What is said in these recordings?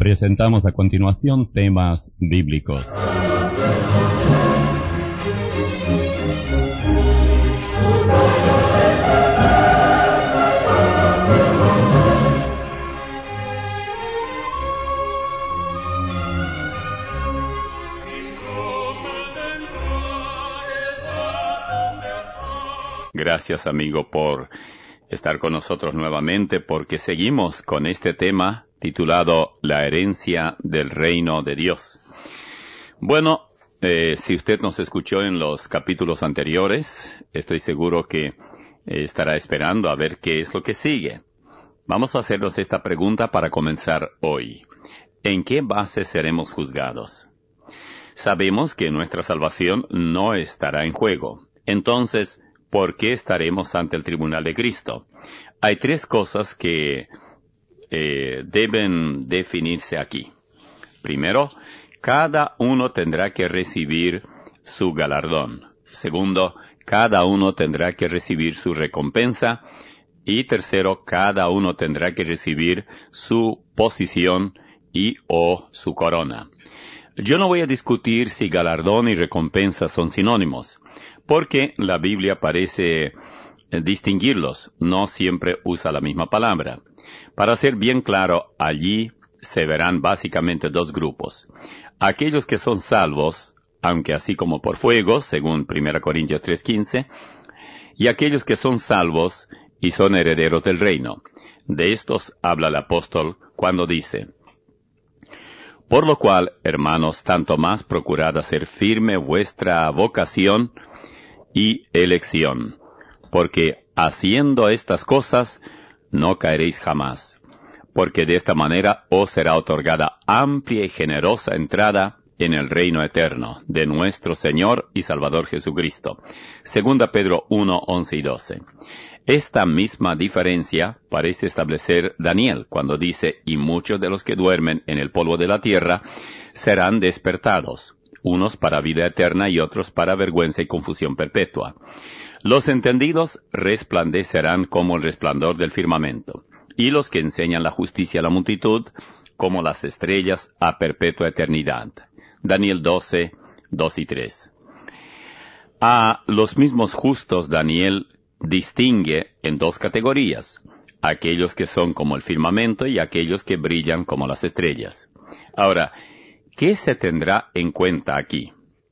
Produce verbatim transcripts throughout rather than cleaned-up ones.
Presentamos a continuación temas bíblicos. Gracias, amigo, por estar con nosotros nuevamente, porque seguimos con este tema titulado La herencia del reino de Dios. Bueno, eh, si usted nos escuchó en los capítulos anteriores, estoy seguro que eh, estará esperando a ver qué es lo que sigue. Vamos a hacernos esta pregunta para comenzar hoy. ¿En qué base seremos juzgados? Sabemos que nuestra salvación no estará en juego. Entonces, ¿por qué estaremos ante el tribunal de Cristo? Hay tres cosas que eh, deben definirse aquí. Primero, cada uno tendrá que recibir su galardón. Segundo, cada uno tendrá que recibir su recompensa. Y tercero, cada uno tendrá que recibir su posición y o su corona. Yo no voy a discutir si galardón y recompensa son sinónimos, porque la Biblia parece distinguirlos, no siempre usa la misma palabra. Para ser bien claro, allí se verán básicamente dos grupos. Aquellos que son salvos, aunque así como por fuego, según primera Corintios tres quince, y aquellos que son salvos y son herederos del reino. De estos habla el apóstol cuando dice: Por lo cual, hermanos, tanto más procurad hacer firme vuestra vocación y elección, porque haciendo estas cosas no caeréis jamás, porque de esta manera os será otorgada amplia y generosa entrada en el reino eterno de nuestro Señor y Salvador Jesucristo. Segunda Pedro uno, once y doce. Esta misma diferencia parece establecer Daniel cuando dice: y muchos de los que duermen en el polvo de la tierra serán despertados, unos para vida eterna y otros para vergüenza y confusión perpetua. Los entendidos resplandecerán como el resplandor del firmamento, y los que enseñan la justicia a la multitud como las estrellas a perpetua eternidad. Daniel doce, dos y tres. A los mismos justos Daniel distingue en dos categorías: aquellos que son como el firmamento y aquellos que brillan como las estrellas. Ahora, ¿qué se tendrá en cuenta aquí?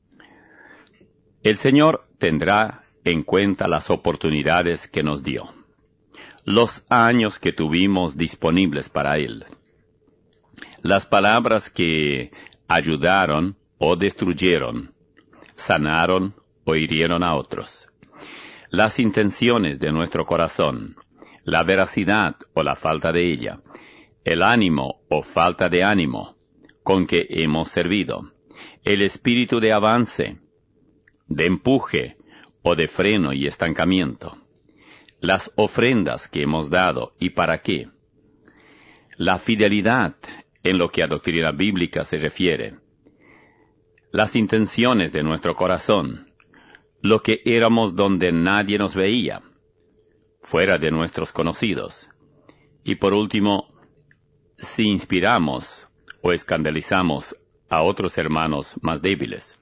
El Señor tendrá en cuenta las oportunidades que nos dio, los años que tuvimos disponibles para Él, las palabras que ayudaron o destruyeron, sanaron o hirieron a otros, las intenciones de nuestro corazón, la veracidad o la falta de ella, el ánimo o falta de ánimo con que hemos servido, el espíritu de avance, de empuje o de freno y estancamiento, las ofrendas que hemos dado y para qué, la fidelidad en lo que a doctrina bíblica se refiere, las intenciones de nuestro corazón, lo que éramos donde nadie nos veía, fuera de nuestros conocidos, y por último, si inspiramos o escandalizamos a otros hermanos más débiles.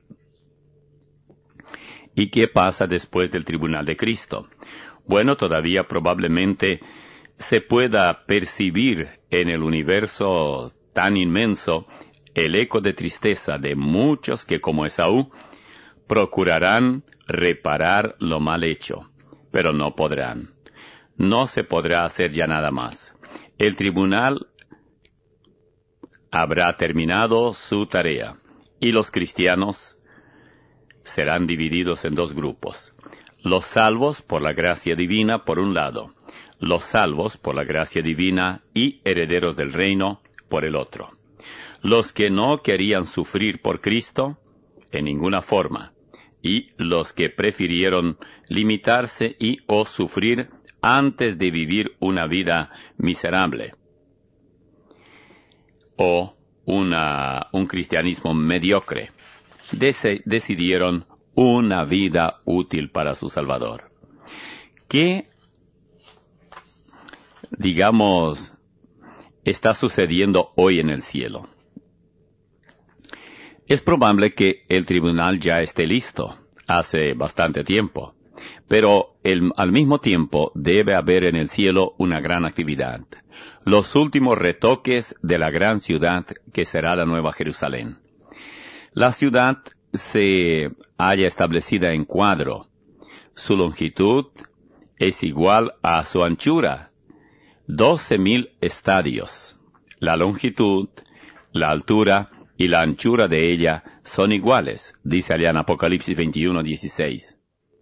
¿Y qué pasa después del tribunal de Cristo? Bueno, todavía probablemente se pueda percibir en el universo tan inmenso el eco de tristeza de muchos que, como Esaú, procurarán reparar lo mal hecho, pero no podrán. No se podrá hacer ya nada más. El tribunal habrá terminado su tarea, y los cristianos serán divididos en dos grupos: los salvos por la gracia divina por un lado, los salvos por la gracia divina y herederos del reino por el otro. Los que no querían sufrir por Cristo en ninguna forma, y los que prefirieron limitarse y o sufrir antes de vivir una vida miserable, o una, un cristianismo mediocre. Dese, decidieron una vida útil para su Salvador. ¿Qué, digamos, está sucediendo hoy en el cielo. Es probable que el tribunal ya esté listo, hace bastante tiempo, pero el, al mismo tiempo debe haber en el cielo una gran actividad, los últimos retoques de la gran ciudad que será la Nueva Jerusalén. La ciudad se halla establecida en cuadro. Su longitud es igual a su anchura, doce mil estadios. La longitud, la altura y la anchura de ella son iguales, dice allá en Apocalipsis veintiuno, dieciséis.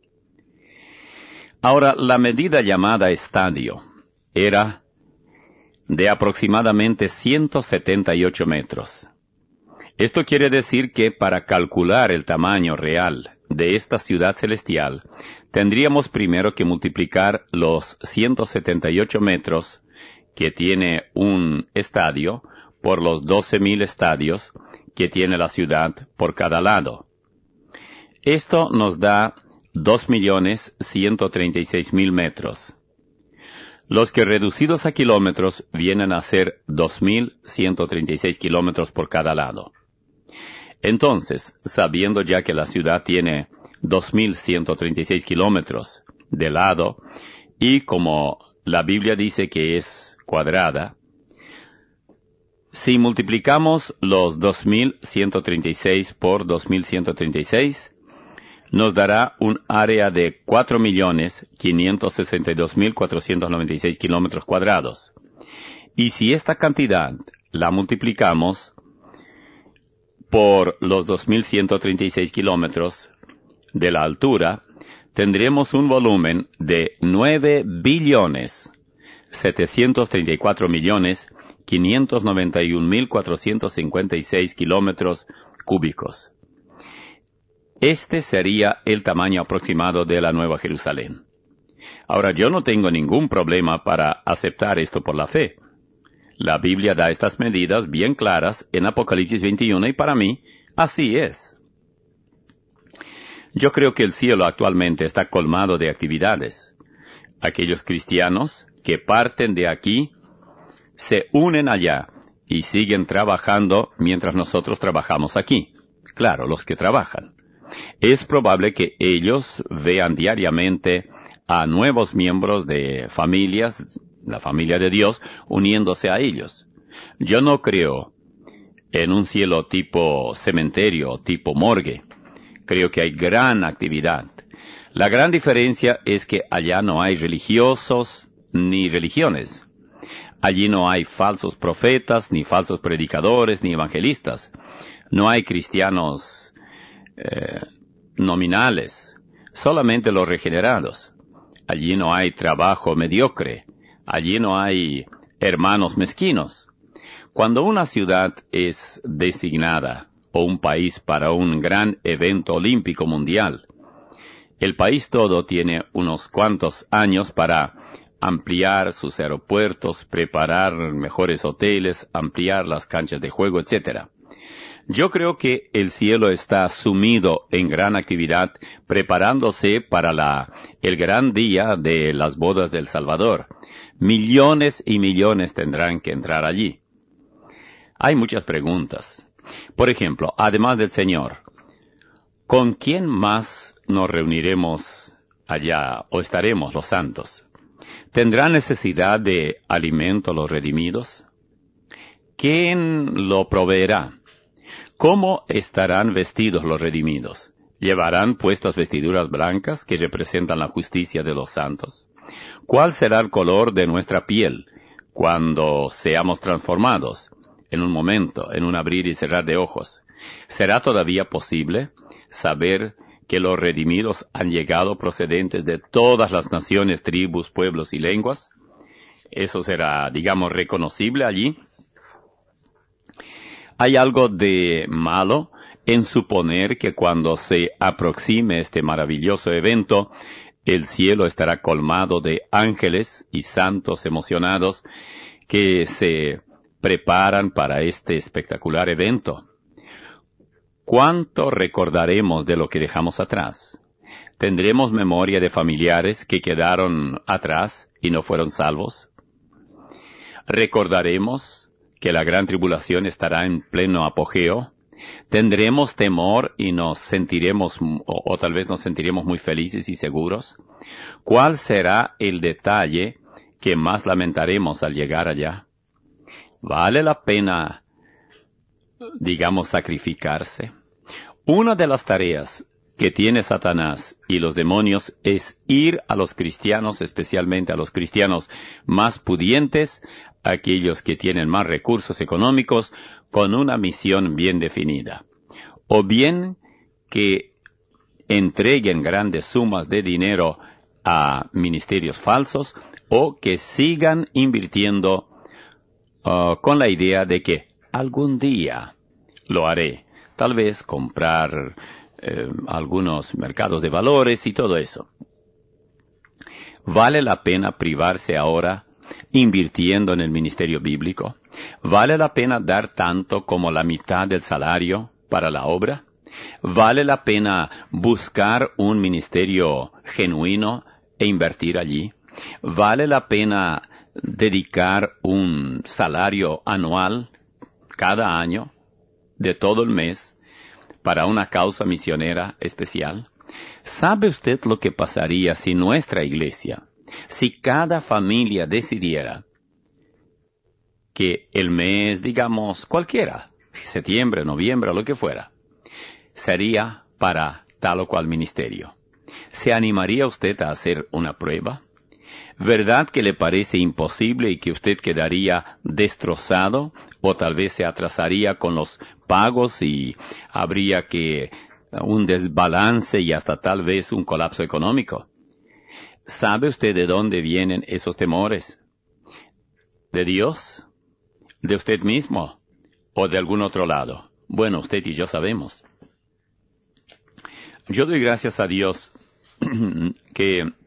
Ahora, la medida llamada estadio era de aproximadamente ciento setenta y ocho metros. Esto quiere decir que para calcular el tamaño real de esta ciudad celestial, tendríamos primero que multiplicar los ciento setenta y ocho metros que tiene un estadio por los doce mil estadios que tiene la ciudad por cada lado. Esto nos da dos millones ciento treinta y seis mil metros. Los que reducidos a kilómetros vienen a ser dos mil ciento treinta y seis kilómetros por cada lado. Entonces, sabiendo ya que la ciudad tiene dos mil ciento treinta y seis kilómetros de lado, y como la Biblia dice que es cuadrada, si multiplicamos los dos mil ciento treinta y seis por dos mil ciento treinta y seis, nos dará un área de cuatro millones quinientos sesenta y dos mil cuatrocientos noventa y seis kilómetros cuadrados. Y si esta cantidad la multiplicamos por los dos mil ciento treinta y seis kilómetros de la altura, tendremos un volumen de nueve billones setecientos treinta y cuatro millones quinientos noventa y un mil cuatrocientos cincuenta y seis kilómetros cúbicos. Este sería el tamaño aproximado de la Nueva Jerusalén. Ahora, yo no tengo ningún problema para aceptar esto por la fe. La Biblia da estas medidas bien claras en Apocalipsis veintiuno y para mí, así es. Yo creo que el cielo actualmente está colmado de actividades. Aquellos cristianos que parten de aquí se unen allá y siguen trabajando mientras nosotros trabajamos aquí. Claro, los que trabajan. Es probable que ellos vean diariamente a nuevos miembros de familias, la familia de Dios, uniéndose a ellos. Yo no creo en un cielo tipo cementerio, tipo morgue. Creo que hay gran actividad. La gran diferencia es que allá no hay religiosos ni religiones. Allí no hay falsos profetas, ni falsos predicadores, ni evangelistas. No hay cristianos eh, nominales, solamente los regenerados. Allí no hay trabajo mediocre. Allí no hay hermanos mezquinos. Cuando una ciudad es designada o un país para un gran evento olímpico mundial, el país todo tiene unos cuantos años para ampliar sus aeropuertos, preparar mejores hoteles, ampliar las canchas de juego, etcétera. Yo creo que el cielo está sumido en gran actividad, preparándose para la, el gran día de las bodas del Salvador. Millones y millones tendrán que entrar allí. Hay muchas preguntas. Por ejemplo, además del Señor, ¿con quién más nos reuniremos allá o estaremos los santos? ¿Tendrán necesidad de alimento los redimidos? ¿Quién lo proveerá? ¿Cómo estarán vestidos los redimidos? ¿Llevarán puestas vestiduras blancas que representan la justicia de los santos? ¿Cuál será el color de nuestra piel cuando seamos transformados? En un momento, en un abrir y cerrar de ojos. ¿Será todavía posible saber que los redimidos han llegado procedentes de todas las naciones, tribus, pueblos y lenguas? ¿Eso será, digamos, reconocible allí? ¿Hay algo de malo en suponer que cuando se aproxime este maravilloso evento, el cielo estará colmado de ángeles y santos emocionados que se preparan para este espectacular evento? ¿Cuánto recordaremos de lo que dejamos atrás? ¿Tendremos memoria de familiares que quedaron atrás y no fueron salvos? Recordaremos que la gran tribulación estará en pleno apogeo. Tendremos temor y nos sentiremos, o, o tal vez nos sentiremos muy felices y seguros. ¿Cuál será el detalle que más lamentaremos al llegar allá? ¿Vale la pena, digamos, sacrificarse? Una de las tareas que tiene Satanás y los demonios es ir a los cristianos, especialmente a los cristianos más pudientes, aquellos que tienen más recursos económicos, con una misión bien definida. O bien que entreguen grandes sumas de dinero a ministerios falsos, o que sigan invirtiendo uh, con la idea de que algún día lo haré. Tal vez comprar eh, algunos mercados de valores y todo eso. ¿Vale la pena privarse ahora invirtiendo en el ministerio bíblico? ¿Vale la pena dar tanto como la mitad del salario para la obra? ¿Vale la pena buscar un ministerio genuino e invertir allí? ¿Vale la pena dedicar un salario anual cada año de todo el mes para una causa misionera especial? ¿Sabe usted lo que pasaría si nuestra iglesia, si cada familia decidiera que el mes, digamos, cualquiera, septiembre, noviembre, lo que fuera, sería para tal o cual ministerio? ¿Se animaría usted a hacer una prueba? ¿Verdad que le parece imposible y que usted quedaría destrozado o tal vez se atrasaría con los pagos y habría que un desbalance y hasta tal vez un colapso económico? ¿Sabe usted de dónde vienen esos temores? ¿De Dios? ¿De usted mismo? ¿O de algún otro lado? Bueno, usted y yo sabemos. Yo doy gracias a Dios que uh,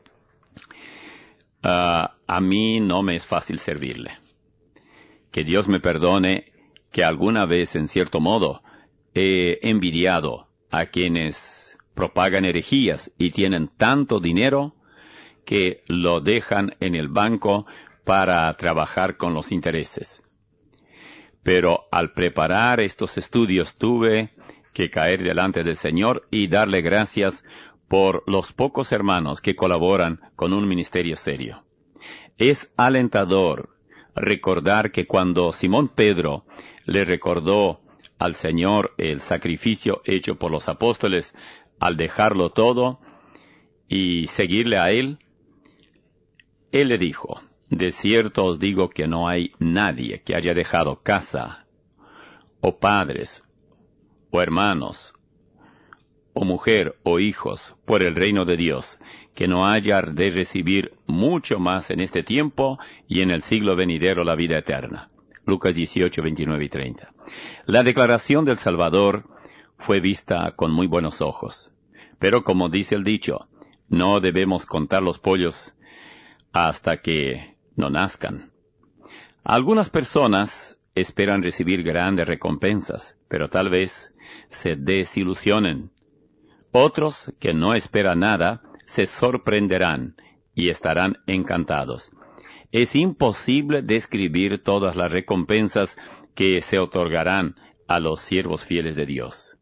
a mí no me es fácil servirle. Que Dios me perdone que alguna vez, en cierto modo, he envidiado a quienes propagan herejías y tienen tanto dinero que lo dejan en el banco para trabajar con los intereses. Pero al preparar estos estudios tuve que caer delante del Señor y darle gracias por los pocos hermanos que colaboran con un ministerio serio. Es alentador recordar que cuando Simón Pedro le recordó al Señor el sacrificio hecho por los apóstoles al dejarlo todo y seguirle a Él, Él le dijo: de cierto os digo que no hay nadie que haya dejado casa, o padres, o hermanos, o mujer, o hijos, por el reino de Dios, que no haya de recibir mucho más en este tiempo y en el siglo venidero la vida eterna. Lucas dieciocho, veintinueve y treinta. La declaración del Salvador fue vista con muy buenos ojos. Pero como dice el dicho, no debemos contar los pollos hasta que no nazcan. Algunas personas esperan recibir grandes recompensas, pero tal vez se desilusionen. Otros que no esperan nada se sorprenderán y estarán encantados. Es imposible describir todas las recompensas que se otorgarán a los siervos fieles de Dios.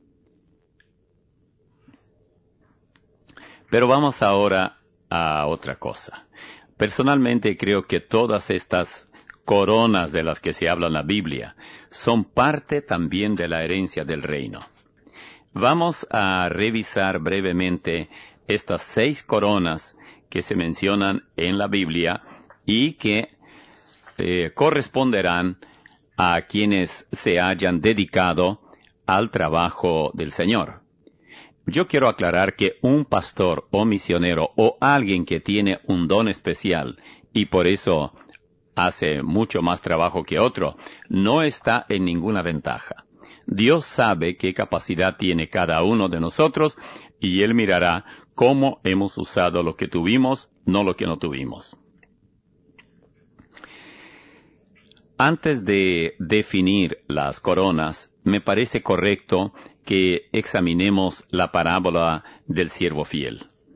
Pero vamos ahora a otra cosa. Personalmente creo que todas estas coronas de las que se habla en la Biblia son parte también de la herencia del reino. Vamos a revisar brevemente estas seis coronas que se mencionan en la Biblia y que eh, corresponderán a quienes se hayan dedicado al trabajo del Señor. Yo quiero aclarar que un pastor o misionero o alguien que tiene un don especial y por eso hace mucho más trabajo que otro, no está en ninguna ventaja. Dios sabe qué capacidad tiene cada uno de nosotros y Él mirará cómo hemos usado lo que tuvimos, no lo que no tuvimos. Antes de definir las coronas, me parece correcto que examinemos la parábola del siervo fiel.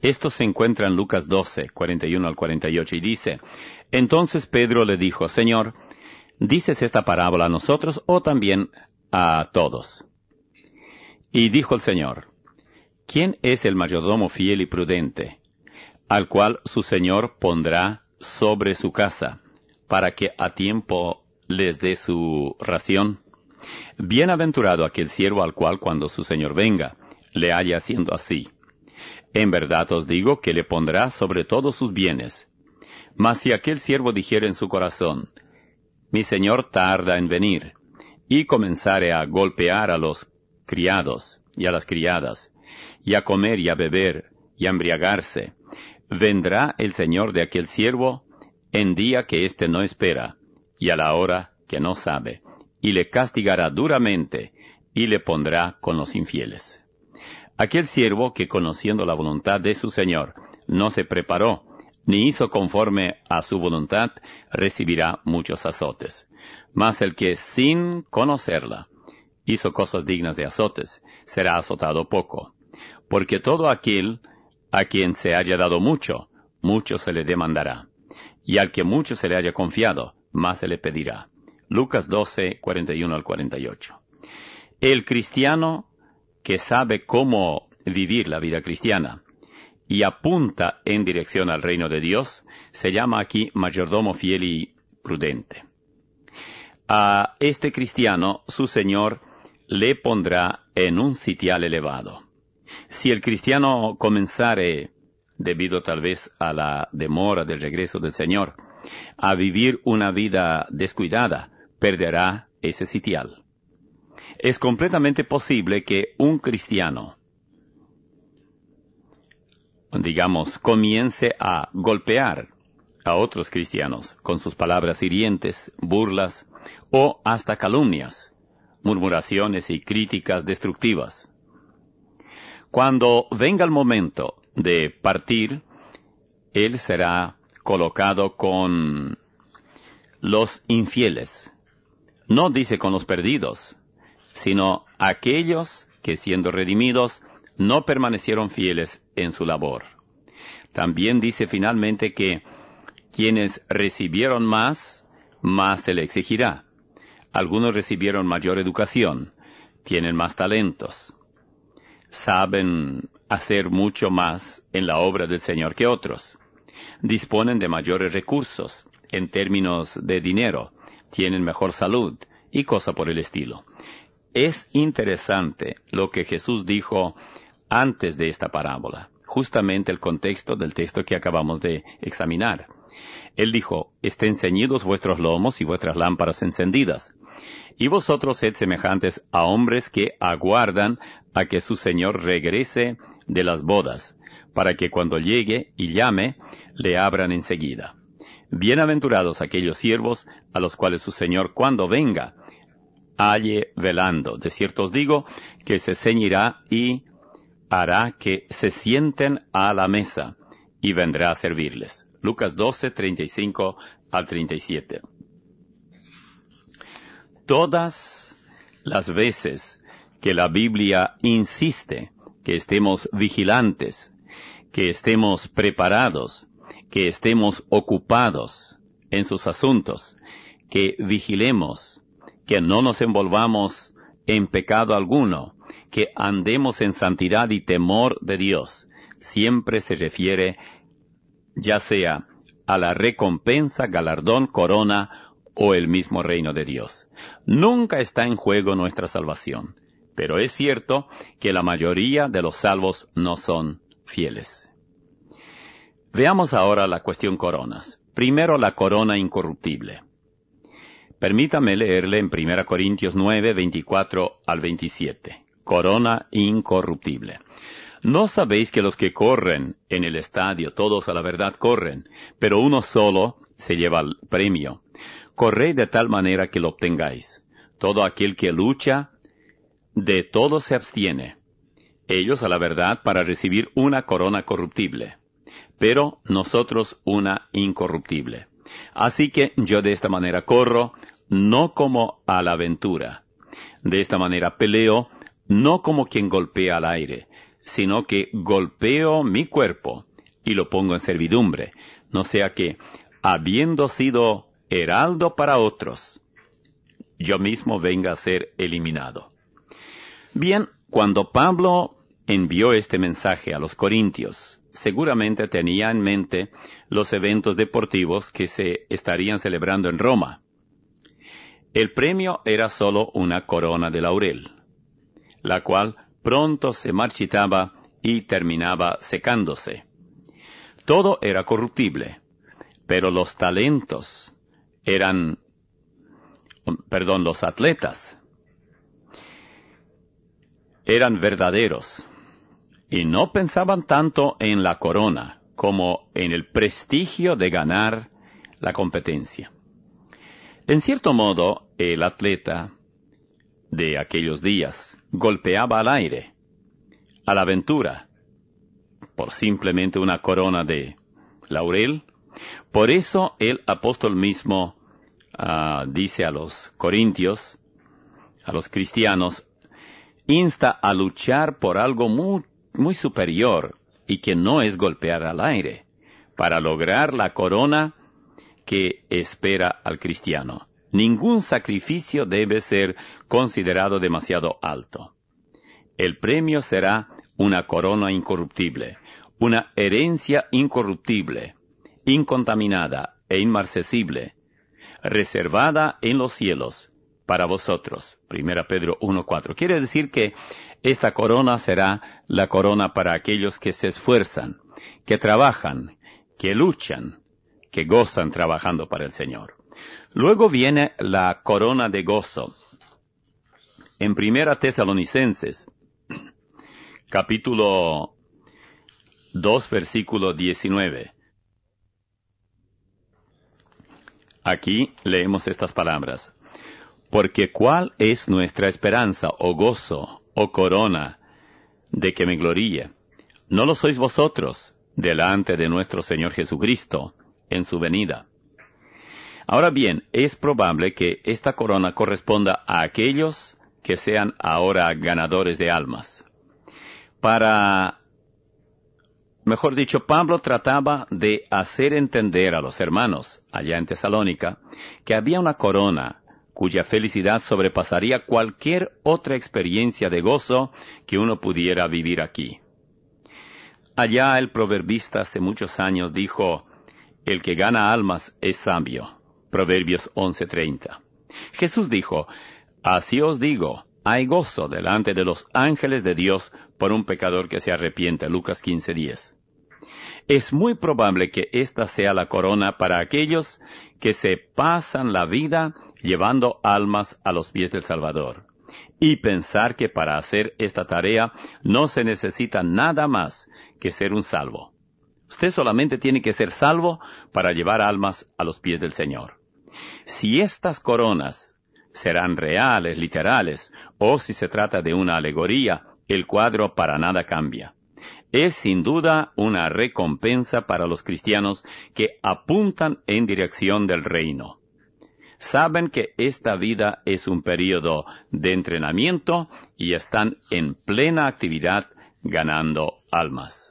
Esto se encuentra en Lucas doce, cuarenta y uno al cuarenta y ocho, y dice, entonces Pedro le dijo, Señor, ¿dices esta parábola a nosotros o también a todos? Y dijo el Señor, ¿quién es el mayordomo fiel y prudente, al cual su Señor pondrá sobre su casa, para que a tiempo les dé su ración? Bienaventurado aquel siervo al cual cuando su Señor venga, le haya haciendo así. En verdad os digo que le pondrá sobre todos sus bienes. Mas si aquel siervo dijere en su corazón, mi Señor tarda en venir, y comenzare a golpear a los criados y a las criadas, y a comer y a beber, y a embriagarse, vendrá el Señor de aquel siervo en día que éste no espera, y a la hora que no sabe, y le castigará duramente, y le pondrá con los infieles. Aquel siervo que conociendo la voluntad de su Señor, no se preparó, ni hizo conforme a su voluntad, recibirá muchos azotes. Mas el que sin conocerla, hizo cosas dignas de azotes, será azotado poco. Porque todo aquel a quien se haya dado mucho, mucho se le demandará. Y al que mucho se le haya confiado, más se le pedirá. Lucas doce, cuarenta y uno al cuarenta y ocho. El cristiano que sabe cómo vivir la vida cristiana y apunta en dirección al reino de Dios, se llama aquí mayordomo fiel y prudente. A este cristiano, su Señor le pondrá en un sitial elevado. Si el cristiano comenzare, debido tal vez a la demora del regreso del Señor, a vivir una vida descuidada, perderá ese sitial. Es completamente posible que un cristiano, digamos, comience a golpear a otros cristianos con sus palabras hirientes, burlas o hasta calumnias, murmuraciones y críticas destructivas. Cuando venga el momento de partir, él será colocado con los infieles. No dice con los perdidos, sino aquellos que siendo redimidos no permanecieron fieles en su labor. También dice finalmente que quienes recibieron más, más se le exigirá. Algunos recibieron mayor educación, tienen más talentos, saben hacer mucho más en la obra del Señor que otros, disponen de mayores recursos en términos de dinero, tienen mejor salud y cosa por el estilo. Es interesante lo que Jesús dijo antes de esta parábola, justamente el contexto del texto que acabamos de examinar. Él dijo, estén ceñidos vuestros lomos y vuestras lámparas encendidas, y vosotros sed semejantes a hombres que aguardan a que su Señor regrese de las bodas, para que cuando llegue y llame, le abran enseguida. Bienaventurados aquellos siervos a los cuales su Señor cuando venga, halle velando. De cierto os digo que se ceñirá y hará que se sienten a la mesa y vendrá a servirles. Lucas doce, treinta y cinco al treinta y siete. Todas las veces que la Biblia insiste que estemos vigilantes, que estemos preparados, que estemos ocupados en sus asuntos, que vigilemos, que no nos envolvamos en pecado alguno, que andemos en santidad y temor de Dios, siempre se refiere ya sea a la recompensa, galardón, corona o el mismo reino de Dios. Nunca está en juego nuestra salvación, pero es cierto que la mayoría de los salvos no son fieles. Veamos ahora la cuestión coronas. Primero la corona incorruptible. Permítame leerle en primera Corintios nueve, veinticuatro al veintisiete. Corona incorruptible. ¿No sabéis que los que corren en el estadio, todos a la verdad corren, pero uno solo se lleva el premio? Corred de tal manera que lo obtengáis. Todo aquel que lucha, de todo se abstiene. Ellos a la verdad para recibir una corona corruptible, pero nosotros una incorruptible. Así que yo de esta manera corro, no como a la aventura. De esta manera peleo, no como quien golpea al aire, sino que golpeo mi cuerpo y lo pongo en servidumbre, no sea que, habiendo sido heraldo para otros, yo mismo venga a ser eliminado. Bien, cuando Pablo envió este mensaje a los corintios, seguramente tenía en mente los eventos deportivos que se estarían celebrando en Roma. El premio era solo una corona de laurel, la cual pronto se marchitaba y terminaba secándose. Todo era corruptible, pero los talentos eran, perdón, los atletas eran verdaderos y no pensaban tanto en la corona como en el prestigio de ganar la competencia. En cierto modo, el atleta de aquellos días golpeaba al aire, a la aventura, por simplemente una corona de laurel. Por eso el apóstol mismo uh, dice a los corintios, a los cristianos, insta a luchar por algo muy, muy superior y que no es golpear al aire, para lograr la corona que espera al cristiano. Ningún sacrificio debe ser considerado demasiado alto. El premio será una corona incorruptible, una herencia incorruptible, incontaminada e inmarcesible, reservada en los cielos para vosotros. Primera Pedro uno cuatro. Quiere decir que esta corona será la corona para aquellos que se esfuerzan, que trabajan, que luchan, que gozan trabajando para el Señor. Luego viene la corona de gozo. En Primera Tesalonicenses, capítulo dos, versículo diecinueve. Aquí leemos estas palabras. Porque ¿cuál es nuestra esperanza, o gozo, o corona, de que me gloríe? ¿No lo sois vosotros, delante de nuestro Señor Jesucristo, en su venida? Ahora bien, es probable que esta corona corresponda a aquellos que sean ahora ganadores de almas. Para, mejor dicho, Pablo trataba de hacer entender a los hermanos allá en Tesalónica que había una corona cuya felicidad sobrepasaría cualquier otra experiencia de gozo que uno pudiera vivir aquí. Allá el proverbista hace muchos años dijo, el que gana almas es sabio. Proverbios once treinta. Jesús dijo, así os digo, hay gozo delante de los ángeles de Dios por un pecador que se arrepiente. Lucas quince diez. Es muy probable que esta sea la corona para aquellos que se pasan la vida llevando almas a los pies del Salvador, y pensar que para hacer esta tarea no se necesita nada más que ser un salvo. Usted solamente tiene que ser salvo para llevar almas a los pies del Señor. Si estas coronas serán reales, literales, o si se trata de una alegoría, el cuadro para nada cambia. Es sin duda una recompensa para los cristianos que apuntan en dirección del reino. Saben que esta vida es un período de entrenamiento y están en plena actividad ganando almas.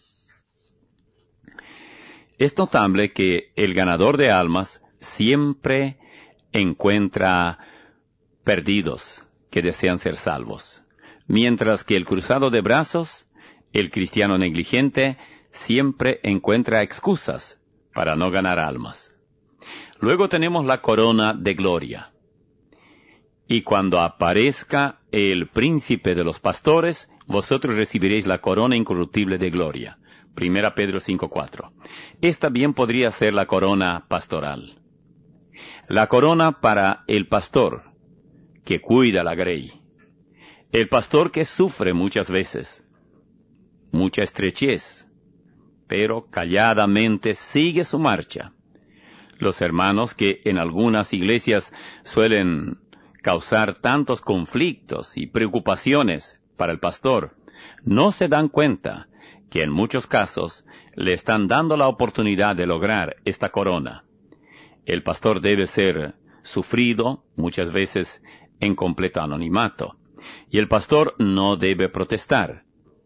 Es notable que el ganador de almas siempre encuentra perdidos que desean ser salvos, mientras que el cruzado de brazos, el cristiano negligente, siempre encuentra excusas para no ganar almas. Luego tenemos la corona de gloria. Y cuando aparezca el príncipe de los pastores, vosotros recibiréis la corona incorruptible de gloria. Primera Pedro cinco cuatro. Esta bien podría ser la corona pastoral. La corona para el pastor que cuida la grey. El pastor que sufre muchas veces, mucha estrechez, pero calladamente sigue su marcha. Los hermanos que en algunas iglesias suelen causar tantos conflictos y preocupaciones para el pastor, no se dan cuenta que en muchos casos le están dando la oportunidad de lograr esta corona. El pastor debe ser sufrido, muchas veces en completo anonimato, y el pastor no debe protestar.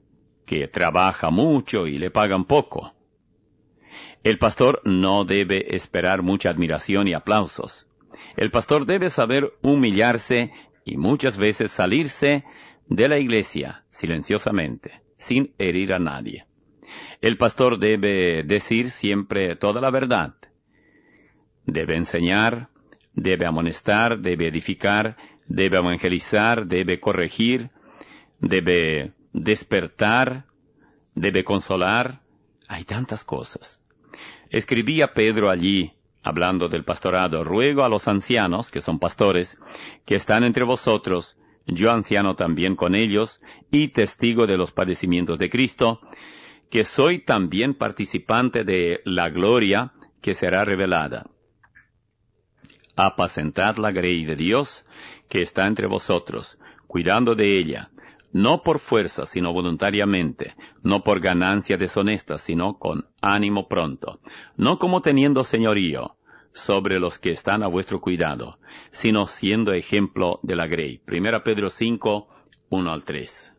que trabaja mucho y le pagan poco. El pastor no debe esperar mucha admiración y aplausos. El pastor debe saber humillarse y muchas veces salirse de la iglesia silenciosamente, sin herir a nadie. El pastor debe decir siempre toda la verdad. Debe enseñar, debe amonestar, debe edificar, debe evangelizar, debe corregir, debe despertar, debe consolar. Hay tantas cosas. Escribía Pedro allí, hablando del pastorado: ruego a los ancianos, que son pastores, que están entre vosotros, yo anciano también con ellos, y testigo de los padecimientos de Cristo, que soy también participante de la gloria que será revelada. Apacentad la grey de Dios, que está entre vosotros, cuidando de ella, no por fuerza, sino voluntariamente, no por ganancia deshonesta, sino con ánimo pronto, no como teniendo señorío sobre los que están a vuestro cuidado, sino siendo ejemplo de la grey. Primera Pedro cinco, uno al tres.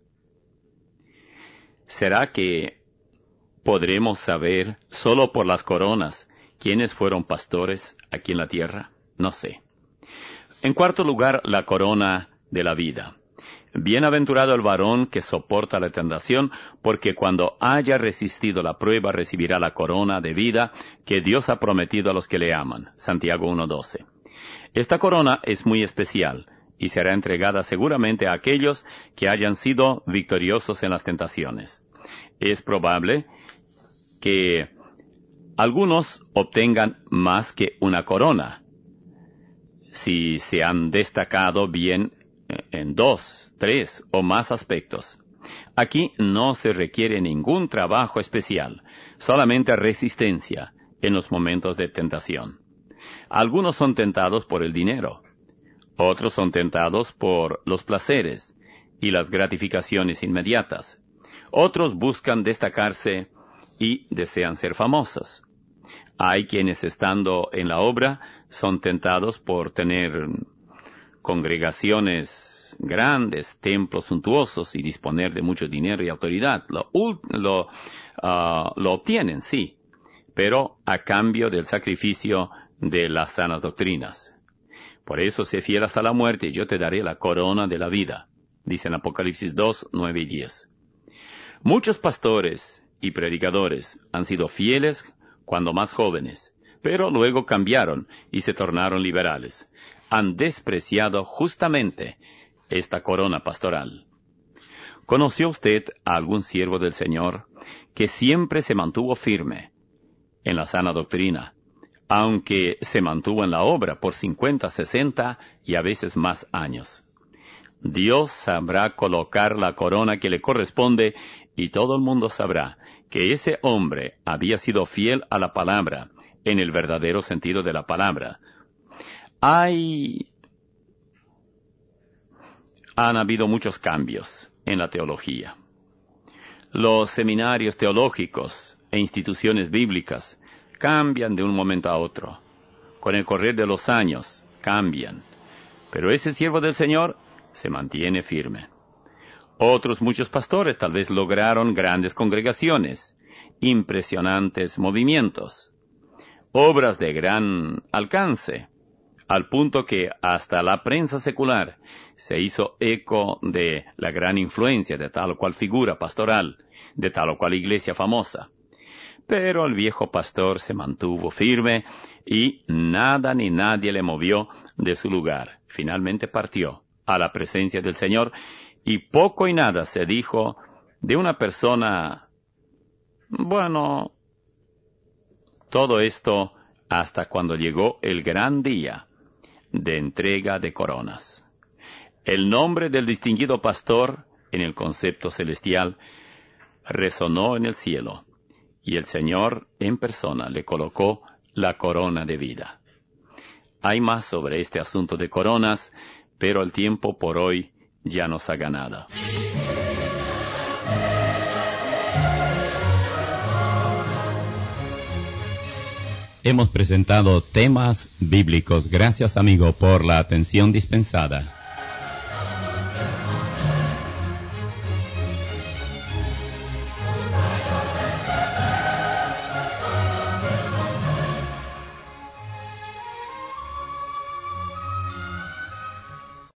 ¿Será que podremos saber, solo por las coronas, quiénes fueron pastores aquí en la tierra? No sé. En cuarto lugar, la corona de la vida. Bienaventurado el varón que soporta la tentación, porque cuando haya resistido la prueba recibirá la corona de vida que Dios ha prometido a los que le aman. Santiago uno doce. Esta corona es muy especial y será entregada seguramente a aquellos que hayan sido victoriosos en las tentaciones. Es probable que algunos obtengan más que una corona, si se han destacado bien en dos, tres o más aspectos. Aquí no se requiere ningún trabajo especial, solamente resistencia en los momentos de tentación. Algunos son tentados por el dinero, otros son tentados por los placeres y las gratificaciones inmediatas. Otros buscan destacarse y desean ser famosos. Hay quienes, estando en la obra, son tentados por tener congregaciones grandes, templos suntuosos y disponer de mucho dinero y autoridad. Lo, lo, uh, lo obtienen, sí, pero a cambio del sacrificio de las sanas doctrinas. Por eso, sé fiel hasta la muerte, y yo te daré la corona de la vida, dice en Apocalipsis dos, nueve y diez. Muchos pastores y predicadores han sido fieles cuando más jóvenes, pero luego cambiaron y se tornaron liberales. Han despreciado justamente esta corona pastoral. ¿Conoció usted a algún siervo del Señor que siempre se mantuvo firme en la sana doctrina, aunque se mantuvo en la obra por cincuenta, sesenta y a veces más años? Dios sabrá colocar la corona que le corresponde y todo el mundo sabrá que ese hombre había sido fiel a la palabra, en el verdadero sentido de la palabra. Hay... Han habido muchos cambios en la teología. Los seminarios teológicos e instituciones bíblicas cambian de un momento a otro. Con el correr de los años, cambian. Pero ese siervo del Señor se mantiene firme. Otros muchos pastores tal vez lograron grandes congregaciones, impresionantes movimientos, obras de gran alcance, al punto que hasta la prensa secular se hizo eco de la gran influencia de tal o cual figura pastoral, de tal o cual iglesia famosa. Pero el viejo pastor se mantuvo firme y nada ni nadie le movió de su lugar. Finalmente partió a la presencia del Señor y poco y nada se dijo de una persona. Bueno, todo esto hasta cuando llegó el gran día de entrega de coronas. El nombre del distinguido pastor, en el concepto celestial, resonó en el cielo, y el Señor en persona le colocó la corona de vida. Hay más sobre este asunto de coronas, pero el tiempo por hoy ya nos ha ganado. Hemos presentado temas bíblicos. Gracias, amigo, por la atención dispensada.